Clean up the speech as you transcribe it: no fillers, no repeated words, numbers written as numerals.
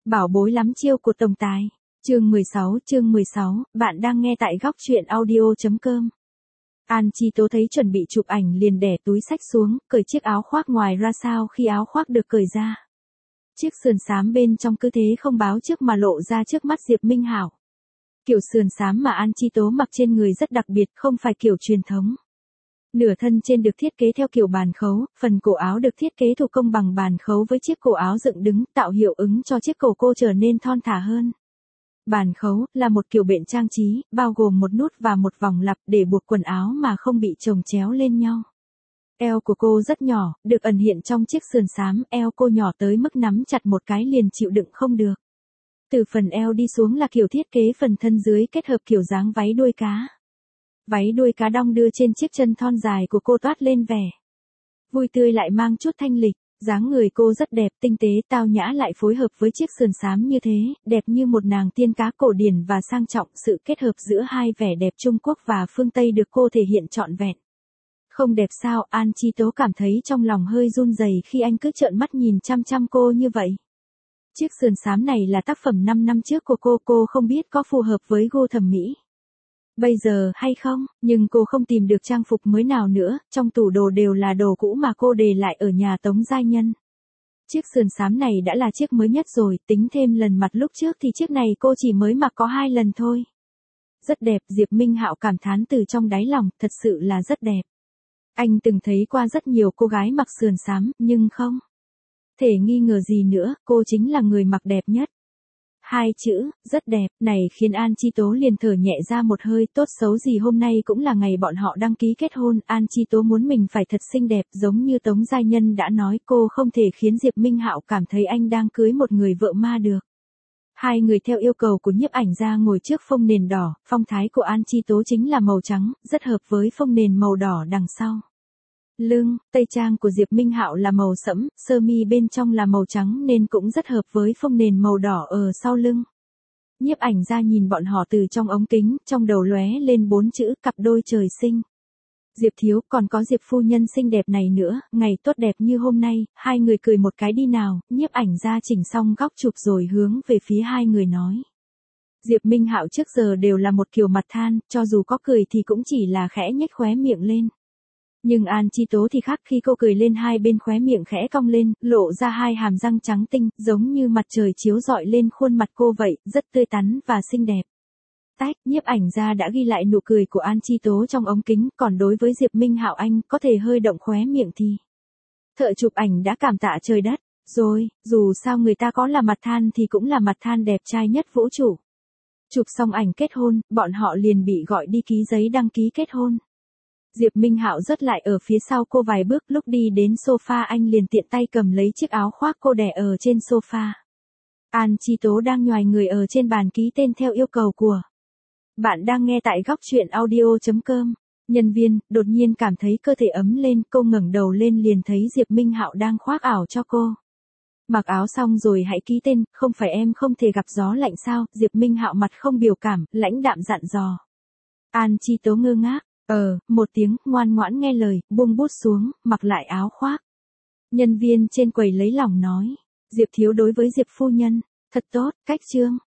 Bảo bối lắm chiêu của tổng tài. Chương 16, bạn đang nghe tại góc truyện audio.com. An Chi Tố thấy chuẩn bị chụp ảnh liền đẻ túi xách xuống, cởi chiếc áo khoác ngoài ra sao khi áo khoác được cởi ra. Chiếc sườn xám bên trong cứ thế không báo trước mà lộ ra trước mắt Diệp Minh Hảo. Kiểu sườn xám mà An Chi Tố mặc trên người rất đặc biệt, không phải kiểu truyền thống. Nửa thân trên được thiết kế theo kiểu bàn khấu, phần cổ áo được thiết kế thủ công bằng bàn khấu với chiếc cổ áo dựng đứng tạo hiệu ứng cho chiếc cổ cô trở nên thon thả hơn. Bàn khấu là một kiểu bện trang trí, bao gồm một nút và một vòng lặp để buộc quần áo mà không bị chồng chéo lên nhau. Eo của cô rất nhỏ, được ẩn hiện trong chiếc sườn xám, eo cô nhỏ tới mức nắm chặt một cái liền chịu đựng không được. Từ phần eo đi xuống là kiểu thiết kế phần thân dưới kết hợp kiểu dáng váy đuôi cá. Váy đuôi cá đong đưa trên chiếc chân thon dài của cô toát lên vẻ vui tươi lại mang chút thanh lịch. Dáng người cô rất đẹp, tinh tế, tao nhã lại phối hợp với chiếc sườn xám như thế, đẹp như một nàng tiên cá cổ điển và sang trọng. Sự kết hợp giữa hai vẻ đẹp Trung Quốc và phương Tây được cô thể hiện trọn vẹn. Không đẹp sao? An Chi Tố cảm thấy trong lòng hơi run rẩy khi anh cứ trợn mắt nhìn chăm chăm cô như vậy. Chiếc sườn xám này là tác phẩm 5 năm trước của cô không biết có phù hợp với gu thẩm mỹ bây giờ hay không, nhưng cô không tìm được trang phục mới nào nữa, trong tủ đồ đều là đồ cũ mà cô để lại ở nhà Tống Giai Nhân. Chiếc sườn xám này đã là chiếc mới nhất rồi, tính thêm lần mặt lúc trước thì chiếc này cô chỉ mới mặc có 2 lần thôi. Rất đẹp, Diệp Minh Hạo cảm thán từ trong đáy lòng, thật sự là rất đẹp. Anh từng thấy qua rất nhiều cô gái mặc sườn xám, nhưng không thể nghi ngờ gì nữa, cô chính là người mặc đẹp nhất. 2 chữ, rất đẹp, này khiến An Chi Tố liền thở nhẹ ra một hơi. Tốt xấu gì hôm nay cũng là ngày bọn họ đăng ký kết hôn, An Chi Tố muốn mình phải thật xinh đẹp, giống như Tống Giai Nhân đã nói, cô không thể khiến Diệp Minh Hạo cảm thấy anh đang cưới một người vợ ma được. Hai người theo yêu cầu của nhiếp ảnh gia ngồi trước phông nền đỏ, phong thái của An Chi Tố chính là màu trắng, rất hợp với phông nền màu đỏ đằng sau. Lưng, tây trang của Diệp Minh Hạo là màu sẫm, sơ mi bên trong là màu trắng nên cũng rất hợp với phông nền màu đỏ ở sau lưng. Nhiếp ảnh gia nhìn bọn họ từ trong ống kính, trong đầu lóe lên 4 chữ, cặp đôi trời sinh. Diệp thiếu, còn có Diệp phu nhân xinh đẹp này nữa, ngày tốt đẹp như hôm nay, hai người cười một cái đi nào. Nhiếp ảnh gia chỉnh xong góc chụp rồi hướng về phía hai người nói. Diệp Minh Hạo trước giờ đều là một kiểu mặt than, cho dù có cười thì cũng chỉ là khẽ nhếch khóe miệng lên. Nhưng An Chi Tố thì khác, khi cô cười lên hai bên khóe miệng khẽ cong lên, lộ ra hai hàm răng trắng tinh, giống như mặt trời chiếu rọi lên khuôn mặt cô vậy, rất tươi tắn và xinh đẹp. Tách, nhiếp ảnh gia đã ghi lại nụ cười của An Chi Tố trong ống kính, còn đối với Diệp Minh Hạo anh có thể hơi động khóe miệng thì thợ chụp ảnh đã cảm tạ trời đất, rồi, dù sao người ta có là mặt than thì cũng là mặt than đẹp trai nhất vũ trụ. Chụp xong ảnh kết hôn, bọn họ liền bị gọi đi ký giấy đăng ký kết hôn. Diệp Minh Hạo rớt lại ở phía sau cô vài bước, lúc đi đến sofa anh liền tiện tay cầm lấy chiếc áo khoác cô đè ở trên sofa. An Chi Tố đang nhoài người ở trên bàn ký tên theo yêu cầu của. Bạn đang nghe tại góc truyện audio.com. Nhân viên đột nhiên cảm thấy cơ thể ấm lên, cô ngẩng đầu lên liền thấy Diệp Minh Hạo đang khoác áo cho cô. Mặc áo xong rồi hãy ký tên, không phải em không thể gặp gió lạnh sao? Diệp Minh Hạo mặt không biểu cảm, lãnh đạm dặn dò. An Chi Tố ngơ ngác. Một tiếng, ngoan ngoãn nghe lời, buông bút xuống, mặc lại áo khoác. Nhân viên trên quầy lấy lòng nói. Diệp thiếu đối với Diệp phu nhân, thật tốt, cách trương.